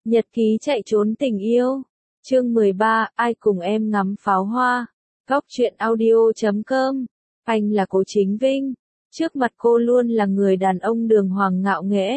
Nhật ký chạy trốn tình yêu. Chương 13, ai cùng em ngắm pháo hoa. Góc truyện audio.com. Anh là Cố Chính Vinh. Trước mặt cô luôn là người đàn ông đường hoàng ngạo nghễ.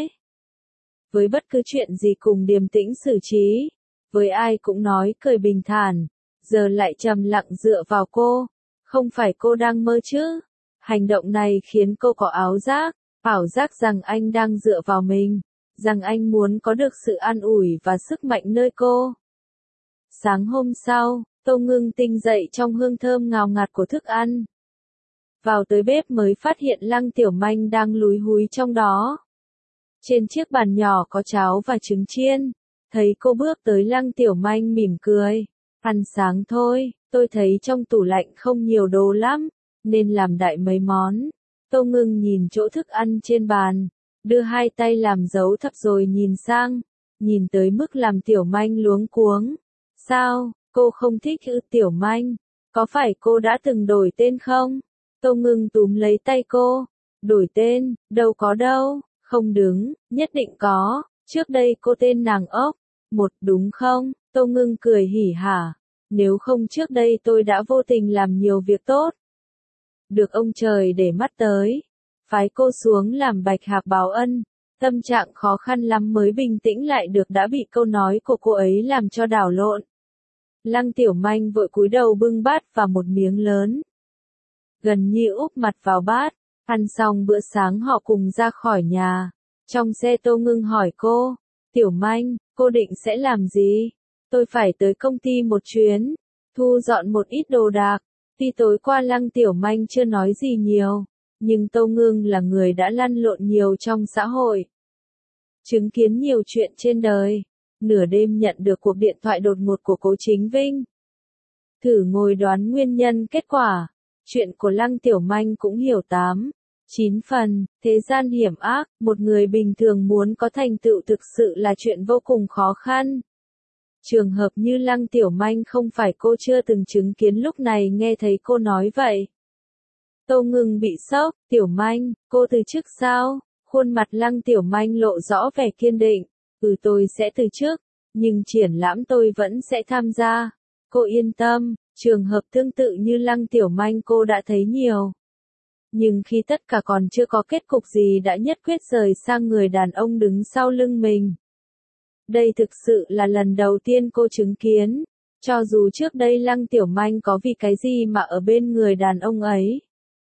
Với bất cứ chuyện gì cùng điềm tĩnh xử trí. Với ai cũng nói cười bình thản. Giờ lại trầm lặng dựa vào cô. Không phải cô đang mơ chứ. Hành động này khiến cô có ảo giác rằng anh đang dựa vào mình. Rằng anh muốn có được sự an ủi và sức mạnh nơi cô. Sáng hôm sau, Tô Ngưng Tinh dậy trong hương thơm ngào ngạt của thức ăn. Vào tới bếp mới phát hiện Lăng Tiểu Manh đang lúi húi trong đó. Trên chiếc bàn nhỏ có cháo và trứng chiên. Thấy cô bước tới, Lăng Tiểu Manh mỉm cười. Ăn sáng thôi, tôi thấy trong tủ lạnh không nhiều đồ lắm, nên làm đại mấy món. Tô Ngưng nhìn chỗ thức ăn trên bàn. Đưa hai tay làm dấu thập rồi nhìn sang, nhìn tới mức làm Tiểu Manh luống cuống. Sao, cô không thích ư? Tiểu Manh, có phải cô đã từng đổi tên không? Tô Ngưng túm lấy tay cô. Đổi tên, đâu có đâu, không đứng, nhất định có, trước đây cô tên nàng ốc, một đúng không? Tô Ngưng cười hỉ hả, nếu không trước đây tôi đã vô tình làm nhiều việc tốt. Được ông trời để mắt tới. Phái cô xuống làm bạch hạc báo ân, tâm trạng khó khăn lắm mới bình tĩnh lại được đã bị câu nói của cô ấy làm cho đảo lộn. Lăng Tiểu Manh vội cúi đầu bưng bát và một miếng lớn. Gần như úp mặt vào bát, ăn xong bữa sáng họ cùng ra khỏi nhà. Trong xe Tô Ngưng hỏi cô, Tiểu Manh, cô định sẽ làm gì? Tôi phải tới công ty một chuyến, thu dọn một ít đồ đạc. Tuy tối qua Lăng Tiểu Manh chưa nói gì nhiều. Nhưng Tô Ngưng là người đã lăn lộn nhiều trong xã hội. Chứng kiến nhiều chuyện trên đời. Nửa đêm nhận được cuộc điện thoại đột ngột của Cố Chính Vinh. Thử ngồi đoán nguyên nhân kết quả. Chuyện của Lăng Tiểu Manh cũng hiểu 9 phần. Thế gian hiểm ác, một người bình thường muốn có thành tựu thực sự là chuyện vô cùng khó khăn. Trường hợp như Lăng Tiểu Manh không phải cô chưa từng chứng kiến, lúc này nghe thấy cô nói vậy. Tô Ngưng bị sốc. Tiểu Manh, cô từ chức sao? Khuôn mặt Lăng Tiểu Manh lộ rõ vẻ kiên định. Tôi sẽ từ chức, nhưng triển lãm tôi vẫn sẽ tham gia. Cô yên tâm, trường hợp tương tự như Lăng Tiểu Manh cô đã thấy nhiều. Nhưng khi tất cả còn chưa có kết cục gì đã nhất quyết rời sang người đàn ông đứng sau lưng mình. Đây thực sự là lần đầu tiên cô chứng kiến. Cho dù trước đây Lăng Tiểu Manh có vì cái gì mà ở bên người đàn ông ấy.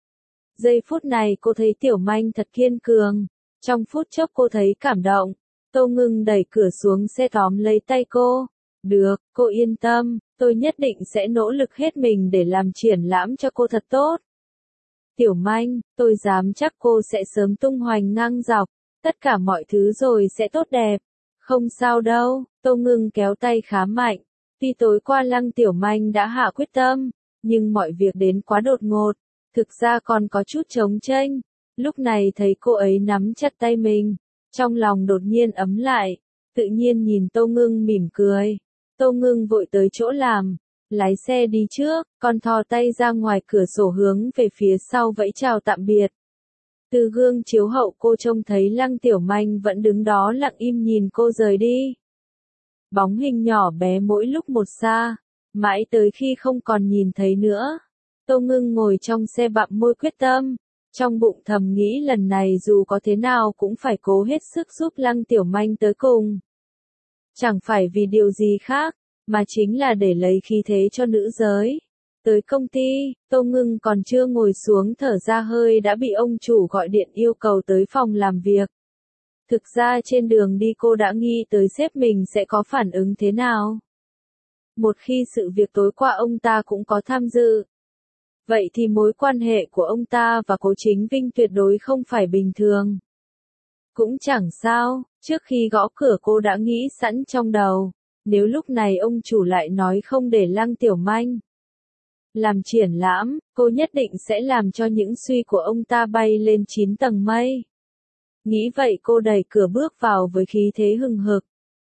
Giây phút này cô thấy Tiểu Manh thật kiên cường. Trong phút chốc cô thấy cảm động. Tô Ngưng đẩy cửa xuống xe tóm lấy tay cô. Được, cô yên tâm, tôi nhất định sẽ nỗ lực hết mình để làm triển lãm cho cô thật tốt. Tiểu Manh, tôi dám chắc cô sẽ sớm tung hoành ngang dọc. Tất cả mọi thứ rồi sẽ tốt đẹp. Không sao đâu, Tô Ngưng kéo tay khá mạnh. Tuy tối qua Lăng Tiểu Manh đã hạ quyết tâm, nhưng mọi việc đến quá đột ngột. Thực ra còn có chút trống chênh. Lúc này thấy cô ấy nắm chặt tay mình, trong lòng đột nhiên ấm lại, tự nhiên nhìn Tô Ngưng mỉm cười. Tô Ngưng vội tới chỗ làm, lái xe đi trước, còn thò tay ra ngoài cửa sổ hướng về phía sau vẫy chào tạm biệt. Từ gương chiếu hậu cô trông thấy Lăng Tiểu Manh vẫn đứng đó lặng im nhìn cô rời đi. Bóng hình nhỏ bé mỗi lúc một xa, mãi tới khi không còn nhìn thấy nữa. Tô Ngưng ngồi trong xe bặm môi quyết tâm, trong bụng thầm nghĩ lần này dù có thế nào cũng phải cố hết sức giúp Lăng Tiểu Manh tới cùng. Chẳng phải vì điều gì khác, mà chính là để lấy khí thế cho nữ giới. Tới công ty, Tô Ngưng còn chưa ngồi xuống thở ra hơi đã bị ông chủ gọi điện yêu cầu tới phòng làm việc. Thực ra trên đường đi cô đã nghĩ tới sếp mình sẽ có phản ứng thế nào. Một khi sự việc tối qua ông ta cũng có tham dự. Vậy thì mối quan hệ của ông ta và Cố Chính Vinh tuyệt đối không phải bình thường. Cũng chẳng sao, trước khi gõ cửa cô đã nghĩ sẵn trong đầu, nếu lúc này ông chủ lại nói không để Lăng Tiểu Manh làm triển lãm, cô nhất định sẽ làm cho những suy của ông ta bay lên 9 tầng mây. Nghĩ vậy cô đẩy cửa bước vào với khí thế hừng hực.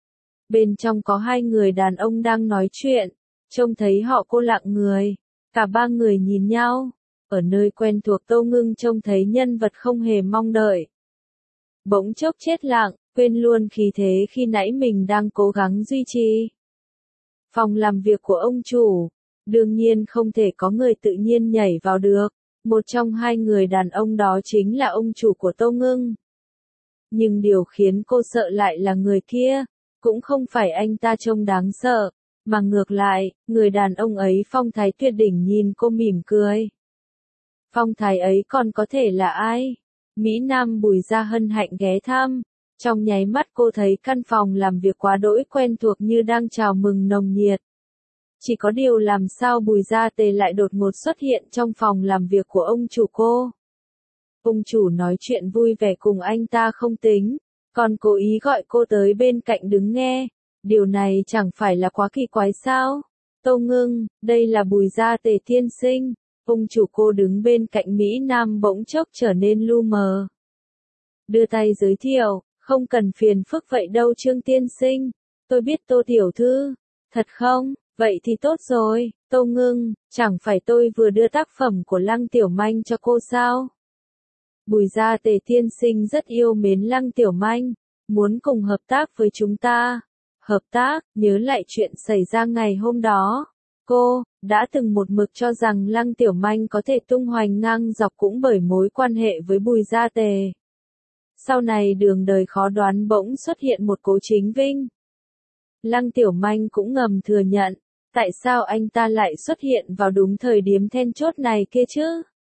Bên trong có hai người đàn ông đang nói chuyện, trông thấy họ cô lặng người. Cả ba người nhìn nhau, ở nơi quen thuộc Tô Ngưng trông thấy nhân vật không hề mong đợi. Bỗng chốc chết lặng, quên luôn khí thế khi nãy mình đang cố gắng duy trì. Phòng làm việc của ông chủ, đương nhiên không thể có người tự nhiên nhảy vào được, một trong hai người đàn ông đó chính là ông chủ của Tô Ngưng. Nhưng điều khiến cô sợ lại là người kia, cũng không phải anh ta trông đáng sợ, mà ngược lại, người đàn ông ấy phong thái tuyệt đỉnh nhìn cô mỉm cười. Phong thái ấy còn có thể là ai? Mỹ Nam Bùi Gia hân hạnh ghé thăm, trong nháy mắt cô thấy căn phòng làm việc quá đỗi quen thuộc như đang chào mừng nồng nhiệt. Chỉ có điều làm sao Bùi Gia Tề lại đột ngột xuất hiện trong phòng làm việc của ông chủ cô. Ông chủ nói chuyện vui vẻ cùng anh ta không tính, còn cố ý gọi cô tới bên cạnh đứng nghe. Điều này chẳng phải là quá kỳ quái sao? Tô Ngưng, đây là Bùi Gia Tề tiên sinh. Ông chủ cô đứng bên cạnh Mỹ Nam bỗng chốc trở nên lu mờ. Đưa tay giới thiệu, không cần phiền phức vậy đâu Trương tiên sinh. Tôi biết Tô tiểu thư. Thật không? Vậy thì tốt rồi, Tô Ngưng, chẳng phải tôi vừa đưa tác phẩm của Lăng Tiểu Manh cho cô sao? Bùi Gia Tề tiên sinh rất yêu mến Lăng Tiểu Manh, muốn cùng hợp tác với chúng ta. Hợp tác, nhớ lại chuyện xảy ra ngày hôm đó. Cô, đã từng một mực cho rằng Lăng Tiểu Manh có thể tung hoành ngang dọc cũng bởi mối quan hệ với Bùi Gia Tề. Sau này đường đời khó đoán bỗng xuất hiện một Cố Chính Vinh. Lăng Tiểu Manh cũng ngầm thừa nhận, tại sao anh ta lại xuất hiện vào đúng thời điểm then chốt này kia chứ?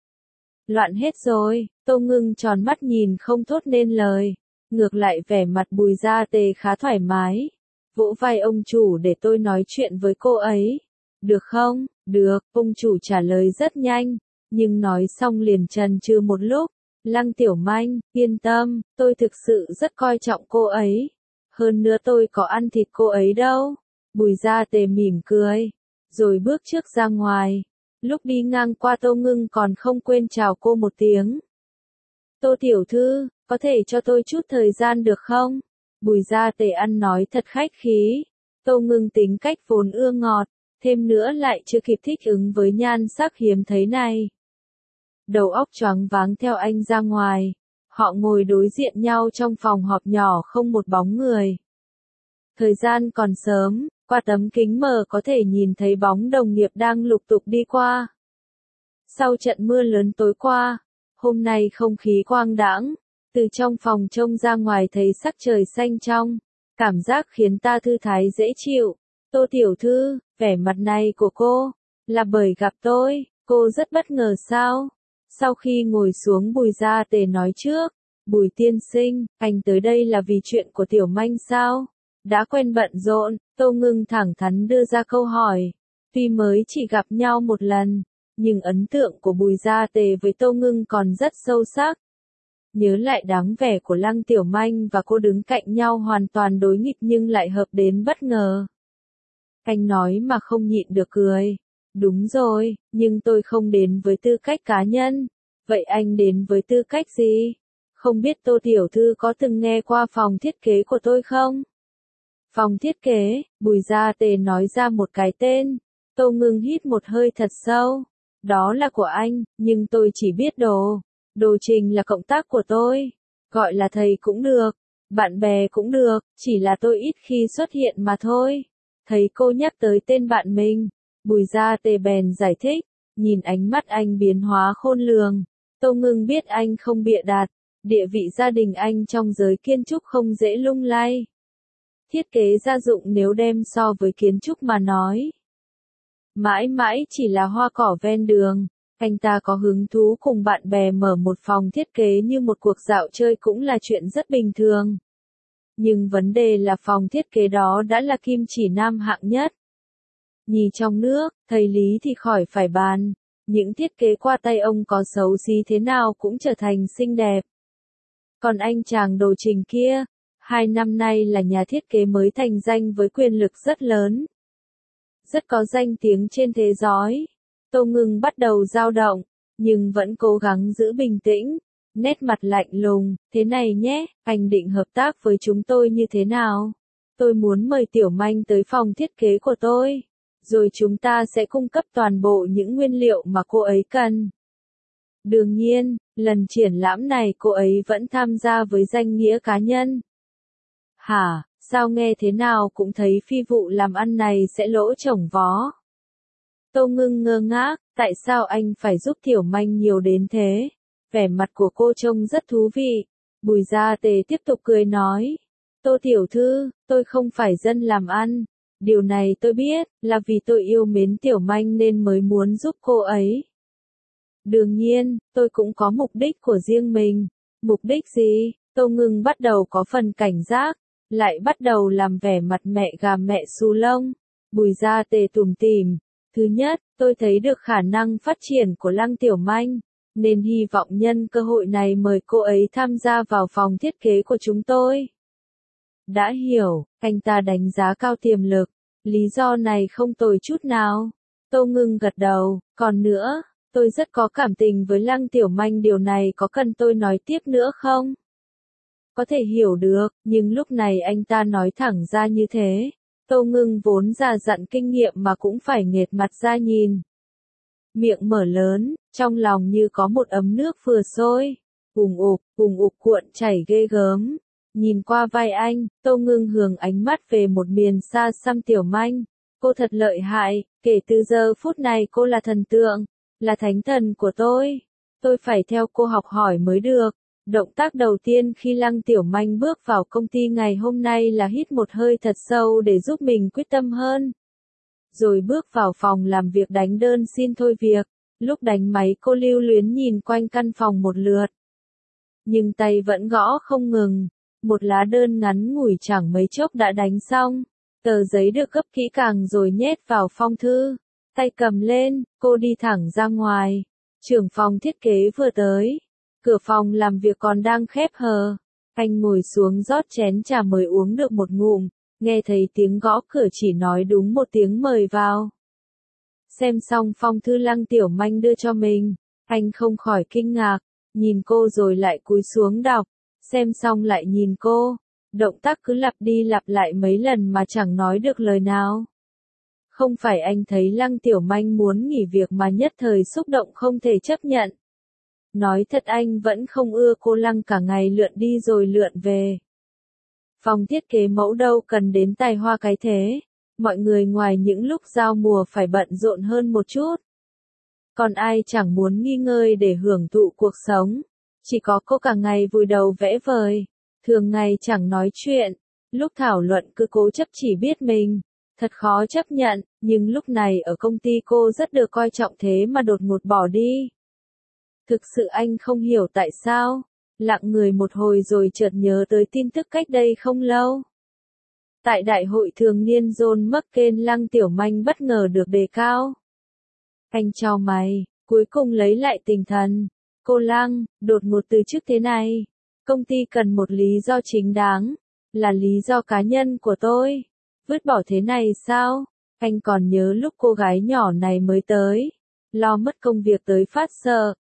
Loạn hết rồi, Tô Ngưng tròn mắt nhìn không thốt nên lời, ngược lại vẻ mặt Bùi Gia Tề khá thoải mái. Vỗ vai ông chủ để tôi nói chuyện với cô ấy. Được không? Được, ông chủ trả lời rất nhanh, nhưng nói xong liền chần chừ một lúc. Lăng Tiểu Manh, yên tâm, tôi thực sự rất coi trọng cô ấy. Hơn nữa tôi có ăn thịt cô ấy đâu. Bùi Gia Tề mỉm cười, rồi bước trước ra ngoài. Lúc đi ngang qua Tô Ngưng còn không quên chào cô một tiếng. Tô tiểu thư, có thể cho tôi chút thời gian được không? Bùi Gia Tề ăn nói thật khách khí. Tô Ngưng tính cách vốn ưa ngọt, thêm nữa lại chưa kịp thích ứng với nhan sắc hiếm thấy này. Đầu óc choáng váng theo anh ra ngoài. Họ ngồi đối diện nhau trong phòng họp nhỏ không một bóng người. Thời gian còn sớm, qua tấm kính mờ có thể nhìn thấy bóng đồng nghiệp đang lục tục đi qua. Sau trận mưa lớn tối qua, hôm nay không khí quang đãng, từ trong phòng trông ra ngoài thấy sắc trời xanh trong, cảm giác khiến ta thư thái dễ chịu. Tô tiểu thư, vẻ mặt này của cô, là bởi gặp tôi, cô rất bất ngờ sao? Sau khi ngồi xuống Bùi Gia Tề nói trước, Bùi tiên sinh, anh tới đây là vì chuyện của Tiểu Manh sao? Đã quen bận rộn, Tô Ngưng thẳng thắn đưa ra câu hỏi. Tuy mới chỉ gặp nhau một lần, nhưng ấn tượng của Bùi Gia Tề với Tô Ngưng còn rất sâu sắc. Nhớ lại dáng vẻ của Lăng Tiểu Manh và cô đứng cạnh nhau hoàn toàn đối nghịch nhưng lại hợp đến bất ngờ. Anh nói mà không nhịn được cười. Đúng rồi, nhưng tôi không đến với tư cách cá nhân. Vậy anh đến với tư cách gì? Không biết Tô tiểu thư có từng nghe qua phòng thiết kế của tôi không? Phòng thiết kế, Bùi Gia Tề nói ra một cái tên. Tô Ngưng hít một hơi thật sâu. Đó là của anh, nhưng tôi chỉ biết đồ. Đồ Trình là cộng tác của tôi. Gọi là thầy cũng được, bạn bè cũng được, chỉ là tôi ít khi xuất hiện mà thôi. Thấy cô nhắc tới tên bạn mình, Bùi Gia Tề bèn giải thích, nhìn ánh mắt anh biến hóa khôn lường. Tô Ngưng biết anh không bịa đặt, địa vị gia đình anh trong giới kiến trúc không dễ lung lay. Thiết kế gia dụng nếu đem so với kiến trúc mà nói, mãi mãi chỉ là hoa cỏ ven đường. Anh ta có hứng thú cùng bạn bè mở một phòng thiết kế như một cuộc dạo chơi cũng là chuyện rất bình thường. Nhưng vấn đề là phòng thiết kế đó đã là kim chỉ nam hạng nhất. Nhì trong nước, thầy Lý thì khỏi phải bàn. Những thiết kế qua tay ông có xấu xí thế nào cũng trở thành xinh đẹp. Còn anh chàng Đồ Trình kia, 2 năm nay là nhà thiết kế mới thành danh với quyền lực rất lớn. Rất có danh tiếng trên thế giới. Tô Ngưng bắt đầu dao động, nhưng vẫn cố gắng giữ bình tĩnh, nét mặt lạnh lùng. Thế này nhé, anh định hợp tác với chúng tôi như thế nào? Tôi muốn mời Tiểu Manh tới phòng thiết kế của tôi, rồi chúng ta sẽ cung cấp toàn bộ những nguyên liệu mà cô ấy cần. Đương nhiên, lần triển lãm này cô ấy vẫn tham gia với danh nghĩa cá nhân. Hả, sao nghe thế nào cũng thấy phi vụ làm ăn này sẽ lỗ chổng vó. Tô Ngưng ngơ ngác, tại sao anh phải giúp Tiểu Manh nhiều đến thế? Vẻ mặt của cô trông rất thú vị. Bùi Gia Tề tiếp tục cười nói. Tô tiểu thư, tôi không phải dân làm ăn. Điều này tôi biết, là vì tôi yêu mến Tiểu Manh nên mới muốn giúp cô ấy. Đương nhiên, tôi cũng có mục đích của riêng mình. Mục đích gì? Tô Ngưng bắt đầu có phần cảnh giác, lại bắt đầu làm vẻ mặt mẹ gà mẹ xù lông. Bùi Gia Tề tủm tỉm. Thứ nhất, tôi thấy được khả năng phát triển của Lăng Tiểu Manh, nên hy vọng nhân cơ hội này mời cô ấy tham gia vào phòng thiết kế của chúng tôi. Đã hiểu, anh ta đánh giá cao tiềm lực, lý do này không tồi chút nào. Tô Ngưng gật đầu, còn nữa, tôi rất có cảm tình với Lăng Tiểu Manh, điều này có cần tôi nói tiếp nữa không? Có thể hiểu được, nhưng lúc này anh ta nói thẳng ra như thế. Tô Ngưng vốn già dặn kinh nghiệm mà cũng phải nghệt mặt ra nhìn. Miệng mở lớn, trong lòng như có một ấm nước vừa sôi. Ùng ục cuộn chảy ghê gớm. Nhìn qua vai anh, Tô Ngưng hướng ánh mắt về một miền xa xăm Tiểu Manh. Cô thật lợi hại, kể từ giờ phút này cô là thần tượng, là thánh thần của tôi. Tôi phải theo cô học hỏi mới được. Động tác đầu tiên khi Lăng Tiểu Manh bước vào công ty ngày hôm nay là hít một hơi thật sâu để giúp mình quyết tâm hơn. Rồi bước vào phòng làm việc đánh đơn xin thôi việc. Lúc đánh máy cô lưu luyến nhìn quanh căn phòng một lượt. Nhưng tay vẫn gõ không ngừng. Một lá đơn ngắn ngủi chẳng mấy chốc đã đánh xong. Tờ giấy được gấp kỹ càng rồi nhét vào phong thư. Tay cầm lên, cô đi thẳng ra ngoài. Trưởng phòng thiết kế vừa tới. Cửa phòng làm việc còn đang khép hờ. Anh ngồi xuống rót chén trà mới uống được một ngụm, nghe thấy tiếng gõ cửa chỉ nói đúng một tiếng mời vào. Xem xong phong thư Lăng Tiểu Manh đưa cho mình, anh không khỏi kinh ngạc, nhìn cô rồi lại cúi xuống đọc, xem xong lại nhìn cô. Động tác cứ lặp đi lặp lại mấy lần mà chẳng nói được lời nào. Không phải anh thấy Lăng Tiểu Manh muốn nghỉ việc mà nhất thời xúc động không thể chấp nhận. Nói thật anh vẫn không ưa cô Lăng cả ngày lượn đi rồi lượn về. Phòng thiết kế mẫu đâu cần đến tài hoa cái thế. Mọi người ngoài những lúc giao mùa phải bận rộn hơn một chút. Còn ai chẳng muốn nghỉ ngơi để hưởng thụ cuộc sống. Chỉ có cô cả ngày vùi đầu vẽ vời. Thường ngày chẳng nói chuyện. Lúc thảo luận cứ cố chấp chỉ biết mình. Thật khó chấp nhận, nhưng lúc này ở công ty cô rất được coi trọng thế mà đột ngột bỏ đi. Thực sự anh không hiểu tại sao. Lặng người một hồi rồi chợt nhớ tới tin tức cách đây không lâu. Tại đại hội thường niên John McCain, Lăng Tiểu Manh bất ngờ được đề cao. Anh chau mày, cuối cùng lấy lại tinh thần. Cô Lăng, đột ngột từ chức thế này. Công ty cần một lý do chính đáng. Là lý do cá nhân của tôi. Vứt bỏ thế này sao? Anh còn nhớ lúc cô gái nhỏ này mới tới. Lo mất công việc tới phát sợ.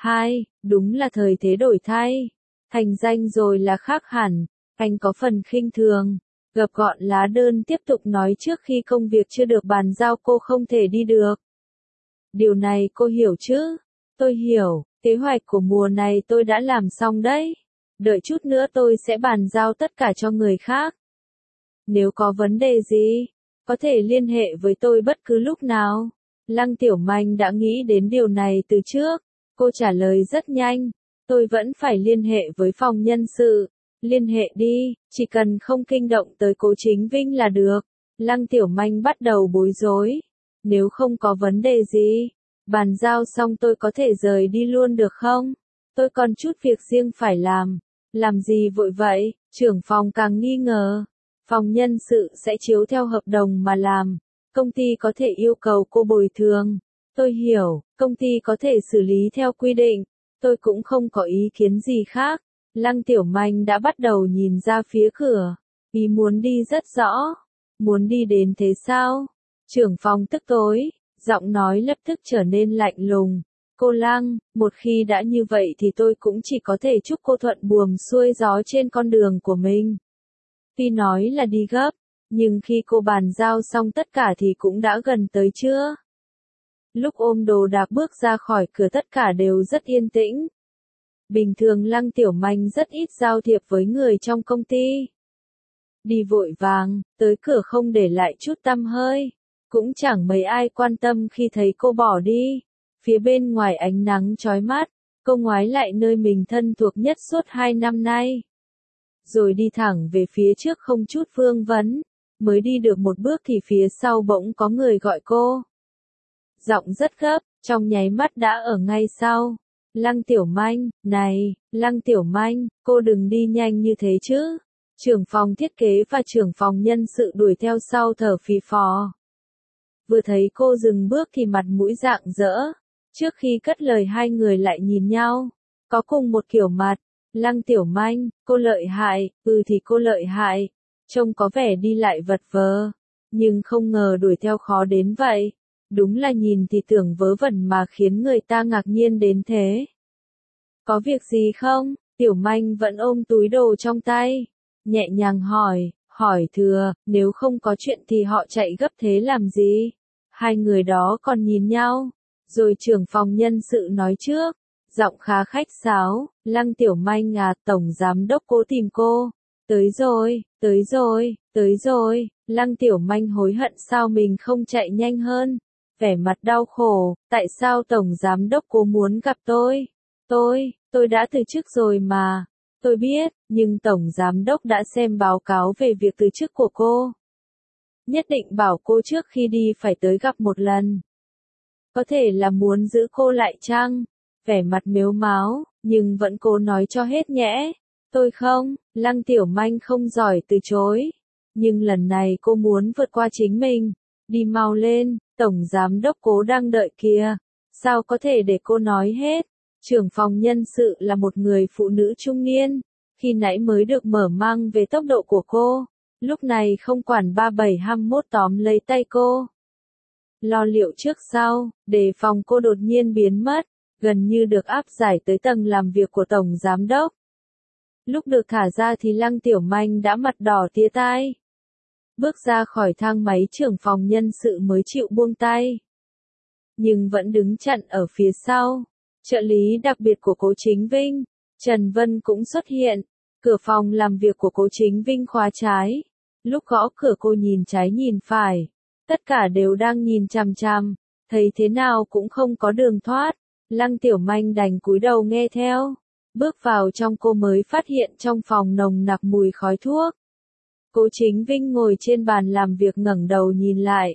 Đúng là thời thế đổi thay. Thành danh rồi là khác hẳn. Anh có phần khinh thường. Gập gọn lá đơn tiếp tục nói trước khi công việc chưa được bàn giao cô không thể đi được. Điều này cô hiểu chứ? Tôi hiểu, kế hoạch của mùa này tôi đã làm xong đấy. Đợi chút nữa tôi sẽ bàn giao tất cả cho người khác. Nếu có vấn đề gì, có thể liên hệ với tôi bất cứ lúc nào. Lăng Tiểu Manh đã nghĩ đến điều này từ trước. Cô trả lời rất nhanh. Tôi vẫn phải liên hệ với phòng nhân sự. Liên hệ đi, chỉ cần không kinh động tới Cố Chính Vinh là được. Lăng Tiểu Manh bắt đầu bối rối. Nếu không có vấn đề gì, bàn giao xong tôi có thể rời đi luôn được không? Tôi còn chút việc riêng phải làm. Làm gì vội vậy? Trưởng phòng càng nghi ngờ. Phòng nhân sự sẽ chiếu theo hợp đồng mà làm. Công ty có thể yêu cầu cô bồi thường. Tôi hiểu, công ty có thể xử lý theo quy định. Tôi cũng không có ý kiến gì khác. Lăng Tiểu Manh đã bắt đầu nhìn ra phía cửa. Ý muốn đi rất rõ. Muốn đi đến thế sao? Trưởng phòng tức tối, giọng nói lập tức trở nên lạnh lùng. Cô Lăng, một khi đã như vậy thì tôi cũng chỉ có thể chúc cô thuận buồm xuôi gió trên con đường của mình. Tuy nói là đi gấp, nhưng khi cô bàn giao xong tất cả thì cũng đã gần tới chưa? Lúc ôm đồ đạc bước ra khỏi cửa tất cả đều rất yên tĩnh. Bình thường Lăng Tiểu Manh rất ít giao thiệp với người trong công ty. đi vội vàng, tới cửa không để lại chút tăm hơi. Cũng chẳng mấy ai quan tâm khi thấy cô bỏ đi. Phía bên ngoài ánh nắng chói mắt, cô ngoái lại nơi mình thân thuộc nhất suốt 2 năm nay. Rồi đi thẳng về phía trước không chút vương vấn. Mới đi được một bước thì phía sau bỗng có người gọi cô. Giọng rất gấp, trong nháy mắt đã ở ngay sau. Lăng Tiểu Manh, này, Lăng Tiểu Manh, cô đừng đi nhanh như thế chứ. Trưởng phòng thiết kế và trưởng phòng nhân sự đuổi theo sau thở phì phò. Vừa thấy cô dừng bước thì mặt mũi rạng rỡ. Trước khi cất lời hai người lại nhìn nhau. Có cùng một kiểu mặt. Lăng Tiểu Manh, cô lợi hại, thì cô lợi hại. Trông có vẻ đi lại vật vờ. Nhưng không ngờ đuổi theo khó đến vậy. Đúng là nhìn thì tưởng vớ vẩn mà khiến người ta ngạc nhiên đến thế. Có việc gì không? Tiểu Manh vẫn ôm túi đồ trong tay. Nhẹ nhàng hỏi thừa, nếu không có chuyện thì họ chạy gấp thế làm gì? Hai người đó còn nhìn nhau. Rồi trưởng phòng nhân sự nói trước. Giọng khá khách sáo, Lăng Tiểu Manh à, tổng giám đốc cố tìm cô. Tới rồi. Lăng Tiểu Manh hối hận sao mình không chạy nhanh hơn. Vẻ mặt đau khổ, tại sao tổng giám đốc cố muốn gặp tôi? Tôi đã từ chức rồi mà. Tôi biết, nhưng tổng giám đốc đã xem báo cáo về việc từ chức của cô. Nhất định bảo cô trước khi đi phải tới gặp một lần. Có thể là muốn giữ cô lại chăng? Vẻ mặt mếu máo, nhưng vẫn cố nói cho hết nhẽ. Tôi không, Lăng Tiểu Manh không giỏi từ chối. Nhưng lần này cô muốn vượt qua chính mình. Đi mau lên, tổng giám đốc cố đang đợi kìa. Sao có thể để cô nói hết? Trưởng phòng nhân sự là một người phụ nữ trung niên. Khi nãy mới được mở mang về tốc độ của cô. Lúc này không quản 3721 tóm lấy tay cô. Lo liệu trước sau, đề phòng cô đột nhiên biến mất. Gần như được áp giải tới tầng làm việc của tổng giám đốc. Lúc được thả ra thì Lăng Tiểu Manh đã mặt đỏ tía tai. Bước ra khỏi thang máy trưởng phòng nhân sự mới chịu buông tay. Nhưng vẫn đứng chặn ở phía sau. Trợ lý đặc biệt của Cố Chính Vinh, Trần Vân cũng xuất hiện. Cửa phòng làm việc của Cố Chính Vinh khóa trái. Lúc gõ cửa cô nhìn trái nhìn phải. Tất cả đều đang nhìn chằm chằm. Thấy thế nào cũng không có đường thoát. Lăng Tiểu Manh đành cúi đầu nghe theo. Bước vào trong cô mới phát hiện trong phòng nồng nặc mùi khói thuốc. Cố Chính Vinh ngồi trên bàn làm việc ngẩng đầu nhìn lại.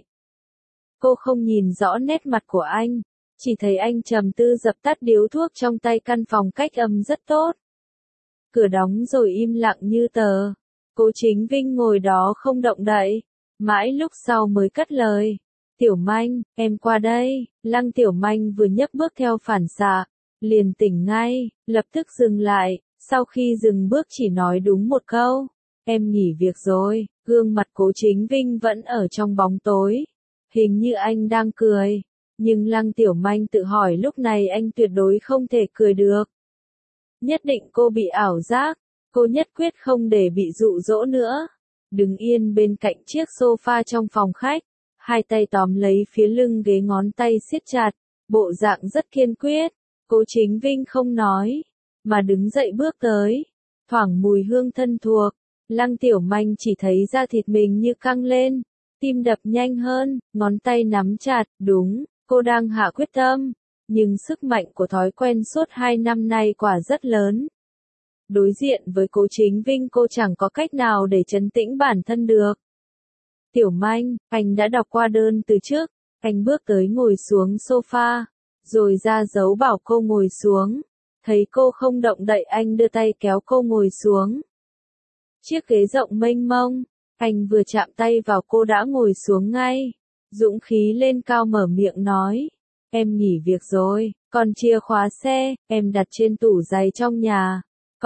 Cô không nhìn rõ nét mặt của anh, chỉ thấy anh trầm tư dập tắt điếu thuốc trong tay, căn phòng cách âm rất tốt. Cửa đóng rồi im lặng như tờ. Cố Chính Vinh ngồi đó không động đậy, mãi lúc sau mới cất lời. Tiểu Manh, em qua đây. Lăng Tiểu Manh vừa nhấc bước theo phản xạ, liền tỉnh ngay, lập tức dừng lại, sau khi dừng bước chỉ nói đúng một câu. Em nghỉ việc rồi. Gương mặt Cố Chính Vinh vẫn ở trong bóng tối. Hình như anh đang cười. Nhưng Lăng Tiểu Manh tự hỏi lúc này anh tuyệt đối không thể cười được. Nhất định cô bị ảo giác. Cô nhất quyết không để bị dụ dỗ nữa. Đứng yên bên cạnh chiếc sofa trong phòng khách. Hai tay tóm lấy phía lưng ghế, ngón tay siết chặt. Bộ dạng rất kiên quyết. Cố Chính Vinh không nói, mà đứng dậy bước tới. Thoảng mùi hương thân thuộc. Lăng Tiểu Manh chỉ thấy da thịt mình như căng lên. Tim đập nhanh hơn, ngón tay nắm chặt. Đúng, cô đang hạ quyết tâm. Nhưng sức mạnh của thói quen suốt 2 năm nay quả rất lớn. Đối diện với Cố Chính Vinh cô chẳng có cách nào để trấn tĩnh bản thân được. Tiểu Manh, anh đã đọc qua đơn từ trước. Anh bước tới ngồi xuống sofa, rồi ra dấu bảo cô ngồi xuống. Thấy cô không động đậy anh đưa tay kéo cô ngồi xuống. Chiếc ghế rộng mênh mông, anh vừa chạm tay vào cô đã ngồi xuống ngay. Dũng khí lên cao mở miệng nói. Em nghỉ việc rồi, còn chìa khóa xe, em đặt trên tủ giày trong nhà.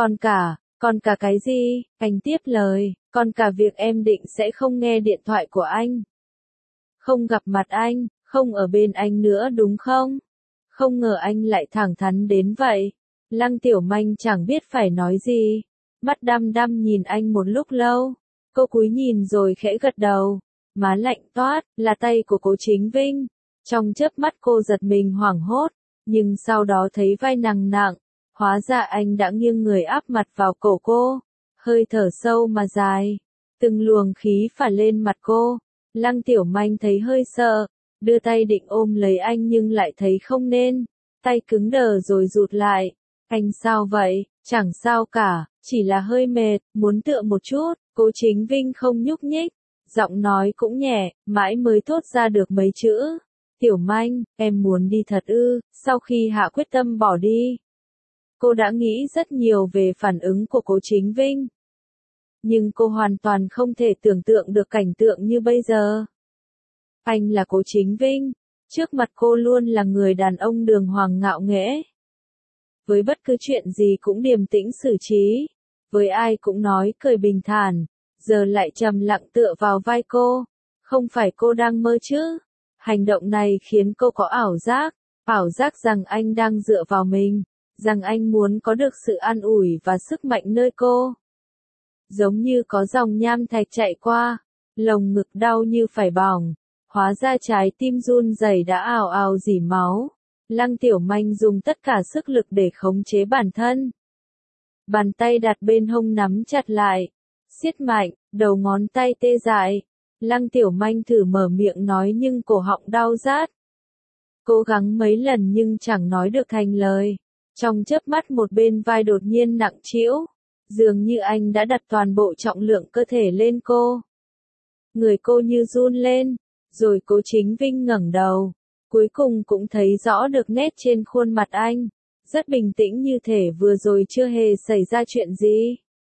Còn cả cái gì? Anh tiếp lời, còn cả việc em định sẽ không nghe điện thoại của anh. Không gặp mặt anh, không ở bên anh nữa đúng không? Không ngờ anh lại thẳng thắn đến vậy. Lăng Tiểu Manh chẳng biết phải nói gì. Mắt đăm đăm nhìn anh một lúc lâu. Cô cúi nhìn rồi khẽ gật đầu. Má lạnh toát, là tay của Cố Chính Vinh. Trong chớp mắt cô giật mình hoảng hốt. Nhưng sau đó thấy vai nặng nặng. Hóa ra anh đã nghiêng người áp mặt vào cổ cô. Hơi thở sâu mà dài. Từng luồng khí phả lên mặt cô. Lăng Tiểu Manh thấy hơi sợ, đưa tay định ôm lấy anh nhưng lại thấy không nên. Tay cứng đờ rồi rụt lại. Anh sao vậy? Chẳng sao cả, chỉ là hơi mệt, muốn tựa một chút. Cố Chính Vinh không nhúc nhích, giọng nói cũng nhẹ, mãi mới thốt ra được mấy chữ. Tiểu Manh, em muốn đi thật ư? Sau khi hạ quyết tâm bỏ đi, cô đã nghĩ rất nhiều về phản ứng của Cố Chính Vinh. Nhưng cô hoàn toàn không thể tưởng tượng được cảnh tượng như bây giờ. Anh là Cố Chính Vinh, trước mặt cô luôn là người đàn ông đường hoàng ngạo nghễ. Với bất cứ chuyện gì cũng điềm tĩnh xử trí, với ai cũng nói cười bình thản, giờ lại trầm lặng tựa vào vai cô. Không phải cô đang mơ chứ? Hành động này khiến cô có ảo giác rằng anh đang dựa vào mình, rằng anh muốn có được sự an ủi và sức mạnh nơi cô. Giống như có dòng nham thạch chạy qua, lồng ngực đau như phải bỏng, hóa ra trái tim run rẩy đã ào ào rỉ máu. Lăng Tiểu Manh dùng tất cả sức lực để khống chế bản thân. Bàn tay đặt bên hông nắm chặt lại, siết mạnh, đầu ngón tay tê dại. Lăng Tiểu Manh thử mở miệng nói nhưng cổ họng đau rát. Cố gắng mấy lần nhưng chẳng nói được thành lời. Trong chớp mắt một bên vai đột nhiên nặng trĩu, dường như anh đã đặt toàn bộ trọng lượng cơ thể lên cô. Người cô như run lên, rồi Cố Chính Vinh ngẩng đầu, cuối cùng cũng thấy rõ được nét trên khuôn mặt anh, rất bình tĩnh như thể vừa rồi chưa hề xảy ra chuyện gì.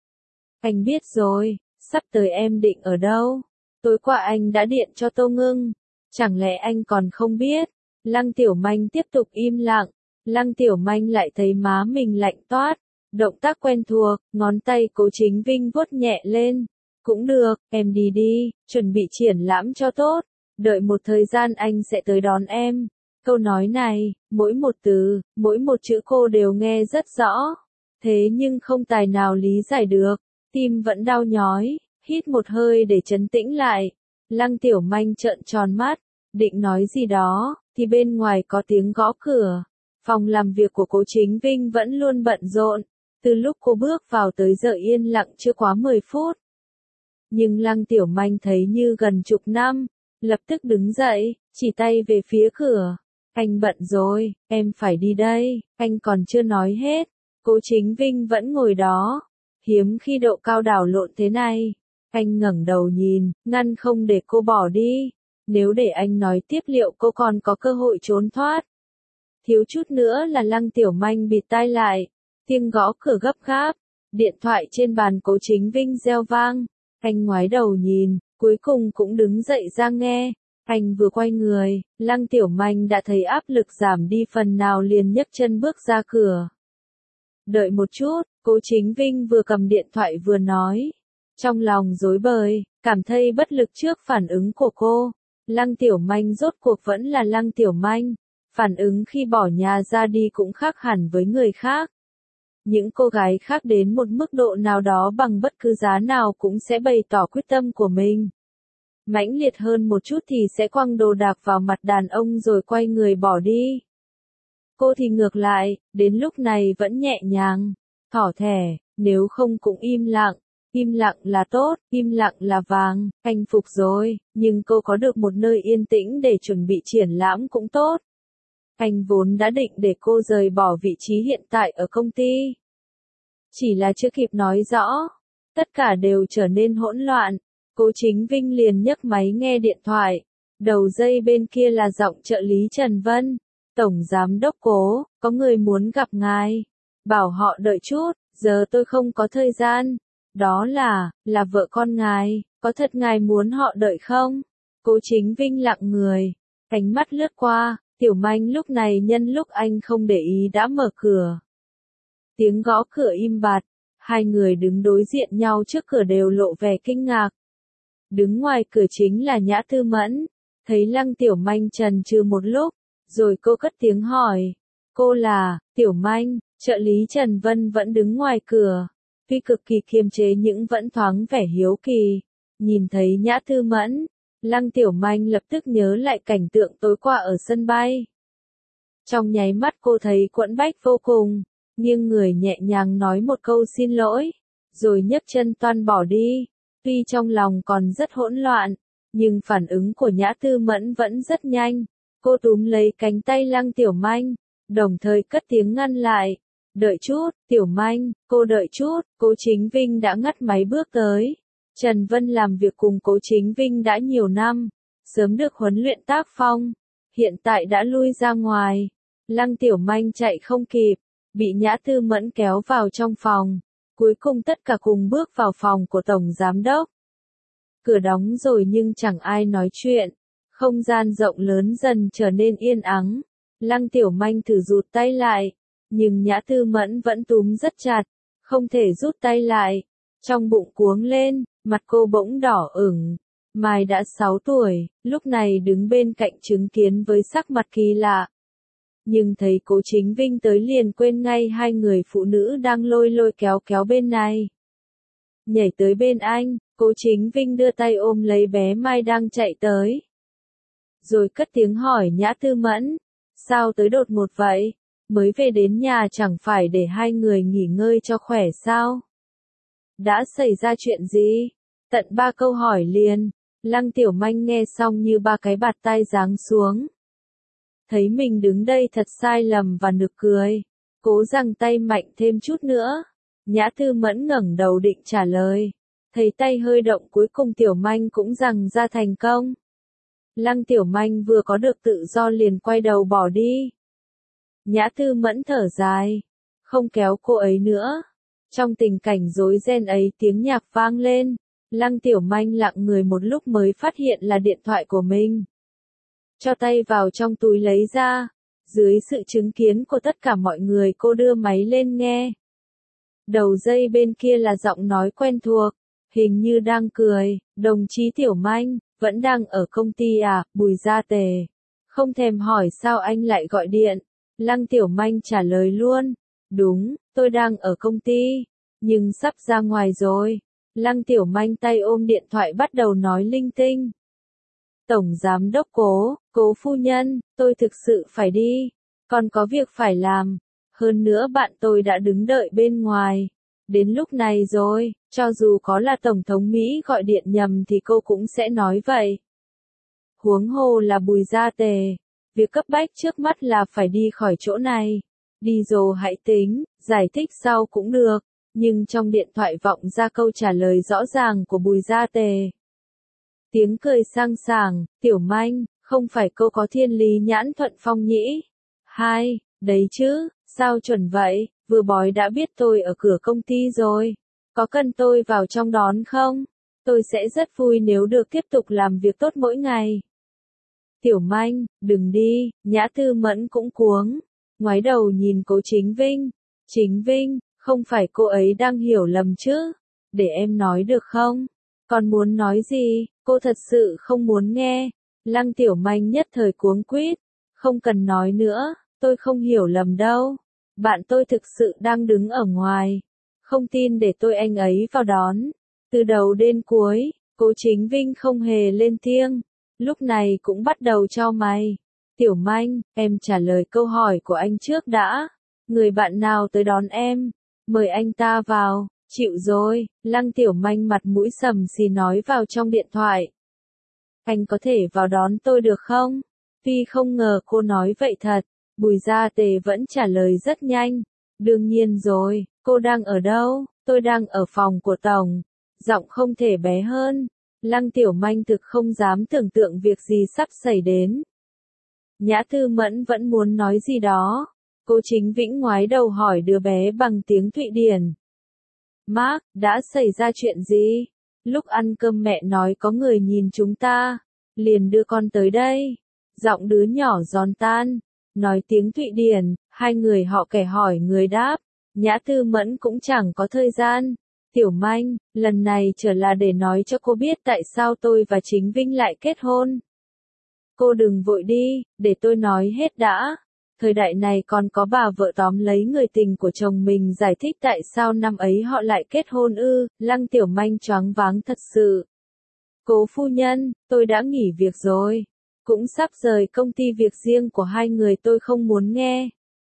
Anh biết rồi, sắp tới em định ở đâu? Tối qua anh đã điện cho Tô Ngưng, chẳng lẽ anh còn không biết? Lăng Tiểu Manh tiếp tục im lặng, Lăng Tiểu Manh lại thấy má mình lạnh toát, động tác quen thuộc, ngón tay Cố Chính Vinh vuốt nhẹ lên. Cũng được, em đi đi, chuẩn bị triển lãm cho tốt, đợi một thời gian anh sẽ tới đón em. Câu nói này, mỗi một từ, mỗi một chữ cô đều nghe rất rõ, thế nhưng không tài nào lý giải được, tim vẫn đau nhói, hít một hơi để trấn tĩnh lại. Lăng Tiểu Manh trợn tròn mắt, định nói gì đó, thì bên ngoài có tiếng gõ cửa. Phòng làm việc của Cố Chính Vinh vẫn luôn bận rộn, từ lúc cô bước vào tới giờ yên lặng chưa quá 10 phút. Nhưng Lăng Tiểu Manh thấy như gần chục năm, lập tức đứng dậy, chỉ tay về phía cửa. Anh bận rồi, em phải đi đây, anh còn chưa nói hết. Cố Chính Vinh vẫn ngồi đó, hiếm khi độ cao đảo lộn thế này. Anh ngẩng đầu nhìn, ngăn không để cô bỏ đi. Nếu để anh nói tiếp liệu cô còn có cơ hội trốn thoát. Thiếu chút nữa là Lăng Tiểu Manh bịt tai lại. Tiếng gõ cửa gấp gáp. Điện thoại trên bàn Cố Chính Vinh reo vang. Anh ngoái đầu nhìn, cuối cùng cũng đứng dậy ra nghe. Anh vừa quay người, Lăng Tiểu Manh đã thấy áp lực giảm đi phần nào liền nhấc chân bước ra cửa. Đợi một chút, Cố Chính Vinh vừa cầm điện thoại vừa nói. Trong lòng rối bời, cảm thấy bất lực trước phản ứng của cô. Lăng Tiểu Manh rốt cuộc vẫn là Lăng Tiểu Manh. Phản ứng khi bỏ nhà ra đi cũng khác hẳn với người khác. Những cô gái khác đến một mức độ nào đó bằng bất cứ giá nào cũng sẽ bày tỏ quyết tâm của mình. Mãnh liệt hơn một chút thì sẽ quăng đồ đạc vào mặt đàn ông rồi quay người bỏ đi. Cô thì ngược lại, đến lúc này vẫn nhẹ nhàng, thỏ thẻ, nếu không cũng im lặng là tốt, im lặng là vàng, anh phục rồi, nhưng cô có được một nơi yên tĩnh để chuẩn bị triển lãm cũng tốt. Anh vốn đã định để cô rời bỏ vị trí hiện tại ở công ty. Chỉ là chưa kịp nói rõ, tất cả đều trở nên hỗn loạn. Cố Chính Vinh liền nhấc máy nghe điện thoại. Đầu dây bên kia là giọng trợ lý Trần Vân. Tổng giám đốc Cố, có người muốn gặp ngài. Bảo họ đợi chút, giờ tôi không có thời gian. Đó là vợ con ngài, có thật ngài muốn họ đợi không? Cố Chính Vinh lặng người, ánh mắt lướt qua, Tiểu Manh lúc này nhân lúc anh không để ý đã mở cửa. Tiếng gõ cửa im bặt, hai người đứng đối diện nhau trước cửa đều lộ vẻ kinh ngạc. Đứng ngoài cửa chính là Nhã Tư Mẫn, thấy Lăng Tiểu Manh chần chừ một lúc, rồi cô cất tiếng hỏi. Cô là, Tiểu Manh, trợ lý Trần Vân vẫn đứng ngoài cửa, tuy cực kỳ kiềm chế nhưng vẫn thoáng vẻ hiếu kỳ. Nhìn thấy Nhã Tư Mẫn, Lăng Tiểu Manh lập tức nhớ lại cảnh tượng tối qua ở sân bay. Trong nháy mắt cô thấy quẫn bách vô cùng, nghiêng người nhẹ nhàng nói một câu xin lỗi, rồi nhấc chân toan bỏ đi. Tuy trong lòng còn rất hỗn loạn, nhưng phản ứng của Nhã Tư Mẫn vẫn rất nhanh. Cô túm lấy cánh tay Lăng Tiểu Manh, đồng thời cất tiếng ngăn lại. Đợi chút, Tiểu Manh, cô đợi chút, Cố Chính Vinh đã ngắt máy bước tới. Trần Vân làm việc cùng Cố Chính Vinh đã nhiều năm, sớm được huấn luyện tác phong, hiện tại đã lui ra ngoài. Lăng Tiểu Manh chạy không kịp, bị Nhã Tư Mẫn kéo vào trong phòng. Cuối cùng tất cả cùng bước vào phòng của Tổng Giám Đốc. Cửa đóng rồi nhưng chẳng ai nói chuyện. Không gian rộng lớn dần trở nên yên ắng. Lăng Tiểu Manh thử rụt tay lại, nhưng Nhã Tư Mẫn vẫn túm rất chặt, không thể rút tay lại. Trong bụng cuống lên, mặt cô bỗng đỏ ửng. Mai đã 6 tuổi, lúc này đứng bên cạnh chứng kiến với sắc mặt kỳ lạ. Nhưng thấy Cố Chính Vinh tới liền quên ngay hai người phụ nữ đang lôi lôi kéo kéo bên này. Nhảy tới bên anh, Cố Chính Vinh đưa tay ôm lấy bé Mai đang chạy tới. Rồi cất tiếng hỏi Nhã Tư Mẫn, sao tới đột ngột vậy? Mới về đến nhà chẳng phải để hai người nghỉ ngơi cho khỏe sao? Đã xảy ra chuyện gì? Tận 3 câu hỏi liền, Lăng Tiểu Manh nghe xong như 3 cái bạt tai giáng xuống. Thấy mình đứng đây thật sai lầm và nực cười. Cố giằng tay mạnh thêm chút nữa. Nhã Tư Mẫn ngẩng đầu định trả lời. Thấy tay hơi động cuối cùng Tiểu Manh cũng giằng ra thành công. Lăng Tiểu Manh vừa có được tự do liền quay đầu bỏ đi. Nhã Tư Mẫn thở dài. Không kéo cô ấy nữa. Trong tình cảnh rối ren ấy tiếng nhạc vang lên. Lăng Tiểu Manh lặng người một lúc mới phát hiện là điện thoại của mình. Cho tay vào trong túi lấy ra. Dưới sự chứng kiến của tất cả mọi người cô đưa máy lên nghe. Đầu dây bên kia là giọng nói quen thuộc. Hình như đang cười. Đồng chí Tiểu Manh, vẫn đang ở công ty à? Bùi Gia Tề. Không thèm hỏi sao anh lại gọi điện. Lăng Tiểu Manh trả lời luôn. Đúng, tôi đang ở công ty. Nhưng sắp ra ngoài rồi. Lăng Tiểu Manh tay ôm điện thoại bắt đầu nói linh tinh. Tổng Giám Đốc Cố phu nhân, tôi thực sự phải đi. Còn có việc phải làm. Hơn nữa bạn tôi đã đứng đợi bên ngoài. Đến lúc này rồi, cho dù có là Tổng thống Mỹ gọi điện nhầm thì cô cũng sẽ nói vậy. Huống hồ là Bùi Gia Tề. Việc cấp bách trước mắt là phải đi khỏi chỗ này. Đi rồi hãy tính, giải thích sau cũng được. Nhưng trong điện thoại vọng ra câu trả lời rõ ràng của Bùi Gia Tề. Tiếng cười sang sảng, Tiểu Manh, không phải cô có thiên lý nhãn thuận phong nhĩ. Hai, đấy chứ, sao chuẩn vậy, vừa bói đã biết tôi ở cửa công ty rồi. Có cần tôi vào trong đón không? Tôi sẽ rất vui nếu được tiếp tục làm việc tốt mỗi ngày. Tiểu Manh, đừng đi, Nhã Tư Mẫn cũng cuống. Ngoái đầu nhìn Cố Chính Vinh. Chính Vinh, không phải cô ấy đang hiểu lầm chứ? Để em nói được không? Còn muốn nói gì? Cô thật sự không muốn nghe. Lăng Tiểu Manh nhất thời cuống quýt. Không cần nói nữa, tôi không hiểu lầm đâu. Bạn tôi thực sự đang đứng ở ngoài. Không tin để tôi anh ấy vào đón. Từ đầu đến cuối, Cố Chính Vinh không hề lên tiếng. Lúc này cũng bắt đầu chau mày. Tiểu Manh, em trả lời câu hỏi của anh trước đã. Người bạn nào tới đón em? Mời anh ta vào. Chịu rồi, Lăng Tiểu Manh mặt mũi sầm xì nói vào trong điện thoại. Anh có thể vào đón tôi được không? Tuy không ngờ cô nói vậy thật, Bùi Gia Tề vẫn trả lời rất nhanh. Đương nhiên rồi, cô đang ở đâu? Tôi đang ở phòng của Tổng. Giọng không thể bé hơn. Lăng Tiểu Manh thực không dám tưởng tượng việc gì sắp xảy đến. Nhã Tư Mẫn vẫn muốn nói gì đó. Cố Chính Vĩnh ngoái đầu hỏi đứa bé bằng tiếng Thụy Điển. Mark, đã xảy ra chuyện gì? Lúc ăn cơm mẹ nói có người nhìn chúng ta. Liền đưa con tới đây. Giọng đứa nhỏ giòn tan. Nói tiếng Thụy Điển, hai người họ kẻ hỏi người đáp. Nhã Tư Mẫn cũng chẳng có thời gian. Tiểu Manh, lần này trở là để nói cho cô biết tại sao tôi và Chính Vinh lại kết hôn. Cô đừng vội đi, để tôi nói hết đã. Thời đại này còn có bà vợ tóm lấy người tình của chồng mình giải thích tại sao năm ấy họ lại kết hôn ư? Lăng Tiểu Manh choáng váng thật sự. Cố phu nhân, tôi đã nghỉ việc rồi. Cũng sắp rời công ty, việc riêng của hai người tôi không muốn nghe.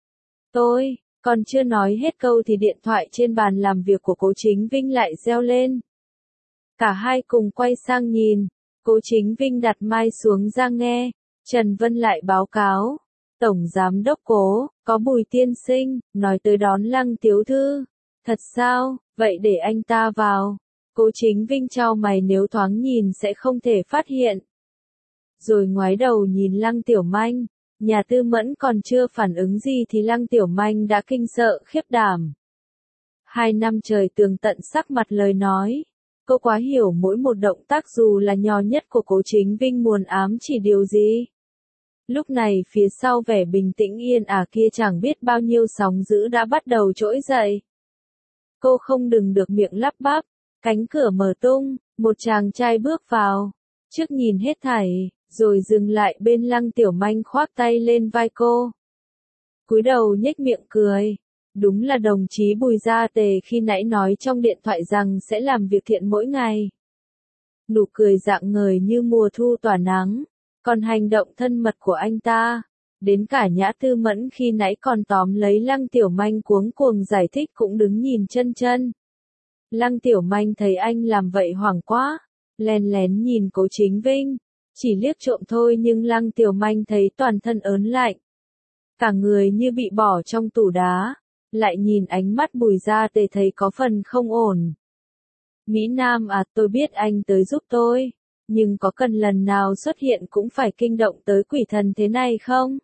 Tôi, còn chưa nói hết câu thì điện thoại trên bàn làm việc của Cố Chính Vinh lại reo lên. Cả hai cùng quay sang nhìn, Cố Chính Vinh đặt mic xuống ra nghe, Trần Vân lại báo cáo. Tổng Giám đốc Cố, có Bùi tiên sinh, nói tới đón Lăng tiểu thư. Thật sao, vậy để anh ta vào. Cố Chính Vinh chau mày, nếu thoáng nhìn sẽ không thể phát hiện. Rồi ngoái đầu nhìn Lăng Tiểu Manh, nhà Tư Mẫn còn chưa phản ứng gì thì Lăng Tiểu Manh đã kinh sợ khiếp đảm. 2 năm trời tường tận sắc mặt lời nói. Cô quá hiểu mỗi một động tác dù là nhỏ nhất của Cố Chính Vinh muốn ám chỉ điều gì. Lúc này phía sau vẻ bình tĩnh yên ả kia chẳng biết bao nhiêu sóng dữ đã bắt đầu trỗi dậy. Cô không đừng được miệng lắp bắp, cánh cửa mở tung, một chàng trai bước vào, trước nhìn hết thảy, rồi dừng lại bên Lăng Tiểu Manh khoác tay lên vai cô. Cúi đầu nhếch miệng cười. Đúng là đồng chí Bùi Gia Tề khi nãy nói trong điện thoại rằng sẽ làm việc thiện mỗi ngày. Nụ cười rạng ngời như mùa thu tỏa nắng, còn hành động thân mật của anh ta, đến cả Nhã Tư Mẫn khi nãy còn tóm lấy Lăng Tiểu Manh cuống cuồng giải thích cũng đứng nhìn chân chân. Lăng Tiểu Manh thấy anh làm vậy hoảng quá, lén lén nhìn Cố Chính Vinh, chỉ liếc trộm thôi nhưng Lăng Tiểu Manh thấy toàn thân ớn lạnh. Cả người như bị bỏ trong tủ đá. Lại nhìn ánh mắt Bùi Gia Tề thấy có phần không ổn. Mỹ Nam à, tôi biết anh tới giúp tôi, nhưng có cần lần nào xuất hiện cũng phải kinh động tới quỷ thần thế này không?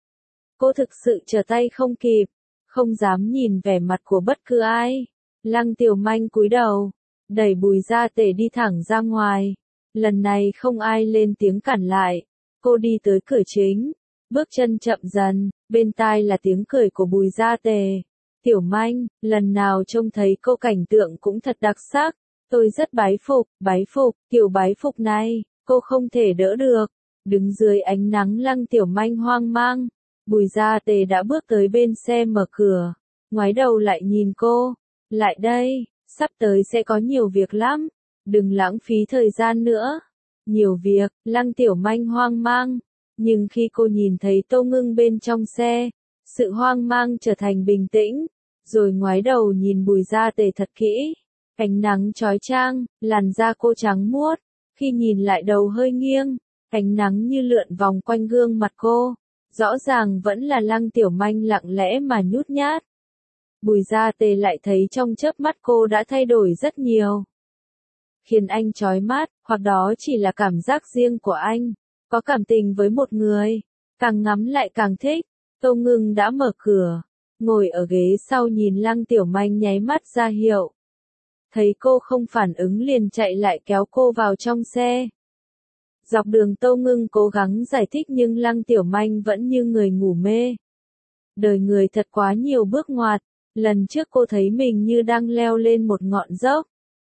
Cô thực sự trở tay không kịp, không dám nhìn vẻ mặt của bất cứ ai. Lăng Tiểu Manh cúi đầu, đẩy Bùi Gia Tề đi thẳng ra ngoài. Lần này không ai lên tiếng cản lại. Cô đi tới cửa chính, bước chân chậm dần, bên tai là tiếng cười của Bùi Gia Tề. Tiểu Manh, lần nào trông thấy cô cảnh tượng cũng thật đặc sắc, tôi rất bái phục, kiểu bái phục này, cô không thể đỡ được. Đứng dưới ánh nắng Lăng Tiểu Manh hoang mang, Bùi Gia Tề đã bước tới bên xe mở cửa, ngoái đầu lại nhìn cô, lại đây, sắp tới sẽ có nhiều việc lắm, đừng lãng phí thời gian nữa. Nhiều việc, Lăng Tiểu Manh hoang mang, nhưng khi cô nhìn thấy Tô Ngưng bên trong xe, sự hoang mang trở thành bình tĩnh, rồi ngoái đầu nhìn Bùi Gia Tề thật kỹ. Ánh nắng chói chang, làn da cô trắng muốt, khi nhìn lại đầu hơi nghiêng, ánh nắng như lượn vòng quanh gương mặt cô, rõ ràng vẫn là Lăng Tiểu Manh lặng lẽ mà nhút nhát. Bùi Gia Tề lại thấy trong chớp mắt cô đã thay đổi rất nhiều. Khiến anh chói mắt, hoặc đó chỉ là cảm giác riêng của anh, có cảm tình với một người, càng ngắm lại càng thích. Tô Ngưng đã mở cửa, ngồi ở ghế sau nhìn Lăng Tiểu Manh nháy mắt ra hiệu. Thấy cô không phản ứng liền chạy lại kéo cô vào trong xe. Dọc đường Tô Ngưng cố gắng giải thích nhưng Lăng Tiểu Manh vẫn như người ngủ mê. Đời người thật quá nhiều bước ngoặt, lần trước cô thấy mình như đang leo lên một ngọn dốc.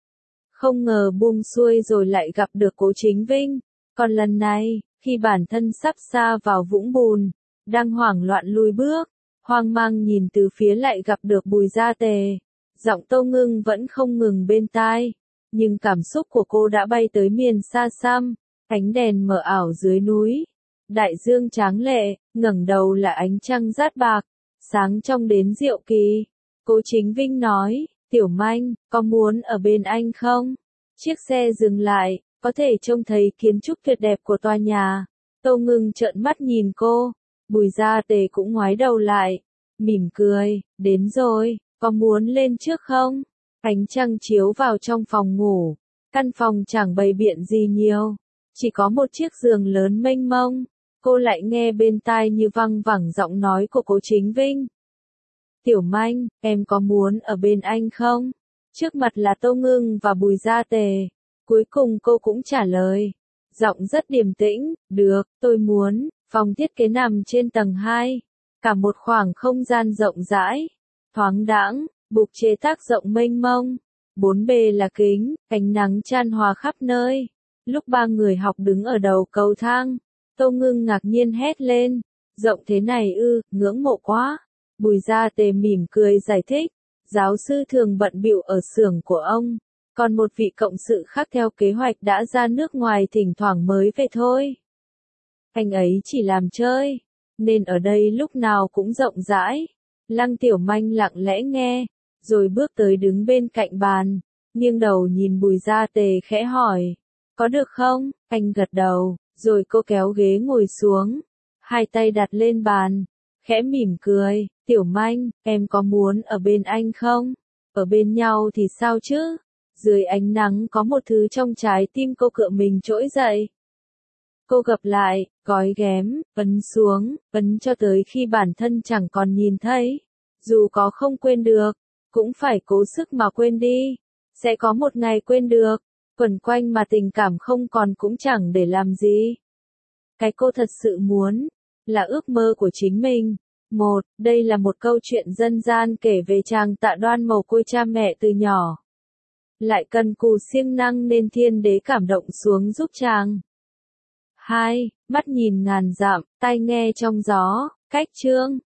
Không ngờ buông xuôi rồi lại gặp được Cố Chính Vinh, còn lần này, khi bản thân sắp sa vào vũng bùn, đang hoảng loạn lùi bước, hoang mang nhìn từ phía lại gặp được Bùi Gia Tề. Giọng Tô Ngưng vẫn không ngừng bên tai, nhưng cảm xúc của cô đã bay tới miền xa xăm, ánh đèn mờ ảo dưới núi. Đại dương tráng lệ, ngẩng đầu là ánh trăng rát bạc, sáng trong đến diệu kỳ. Cố Chính Vinh nói, Tiểu Manh, có muốn ở bên anh không? Chiếc xe dừng lại, có thể trông thấy kiến trúc tuyệt đẹp của tòa nhà. Tô Ngưng trợn mắt nhìn cô, Bùi Gia Tề cũng ngoái đầu lại, mỉm cười, đến rồi, có muốn lên trước không? Ánh trăng chiếu vào trong phòng ngủ, căn phòng chẳng bày biện gì nhiều, chỉ có một chiếc giường lớn mênh mông. Cô lại nghe bên tai như văng vẳng giọng nói của Cố Chính Vinh. Tiểu Manh, em có muốn ở bên anh không? Trước mặt là Tô Ngưng và Bùi Gia Tề. Cuối cùng cô cũng trả lời. Giọng rất điềm tĩnh, được, tôi muốn. Phòng thiết kế nằm trên tầng 2. Cả một khoảng không gian rộng rãi, thoáng đãng, bục chế tác rộng mênh mông. 4 bề là kính, ánh nắng chan hòa khắp nơi. Lúc ba người học đứng ở đầu cầu thang, Tô Ngưng ngạc nhiên hét lên. Rộng thế này ư, ngưỡng mộ quá. Bùi Gia Tề mỉm cười giải thích. Giáo sư thường bận bịu ở xưởng của ông. Còn một vị cộng sự khác theo kế hoạch đã ra nước ngoài thỉnh thoảng mới về thôi. Anh ấy chỉ làm chơi, nên ở đây lúc nào cũng rộng rãi. Lăng Tiểu Manh lặng lẽ nghe, rồi bước tới đứng bên cạnh bàn. nghiêng đầu nhìn Bùi Gia Tề khẽ hỏi, có được không? Anh gật đầu, rồi cô kéo ghế ngồi xuống, hai tay đặt lên bàn, khẽ mỉm cười, Tiểu Manh, em có muốn ở bên anh không? Ở bên nhau thì sao chứ? Dưới ánh nắng có một thứ trong trái tim cô cựa mình trỗi dậy. Cô gập lại, gói ghém, ấn cho tới khi bản thân chẳng còn nhìn thấy. Dù có không quên được, cũng phải cố sức mà quên đi. Sẽ có một ngày quên được, quẩn quanh mà tình cảm không còn cũng chẳng để làm gì. Cái cô thật sự muốn, là ước mơ của chính mình. Đây là một câu chuyện dân gian kể về chàng Tạ Đoan mồ côi cha mẹ từ nhỏ. Lại cần cù siêng năng nên thiên đế cảm động xuống giúp chàng. 2. Mắt nhìn ngàn dặm, tai nghe trong gió, cách chương.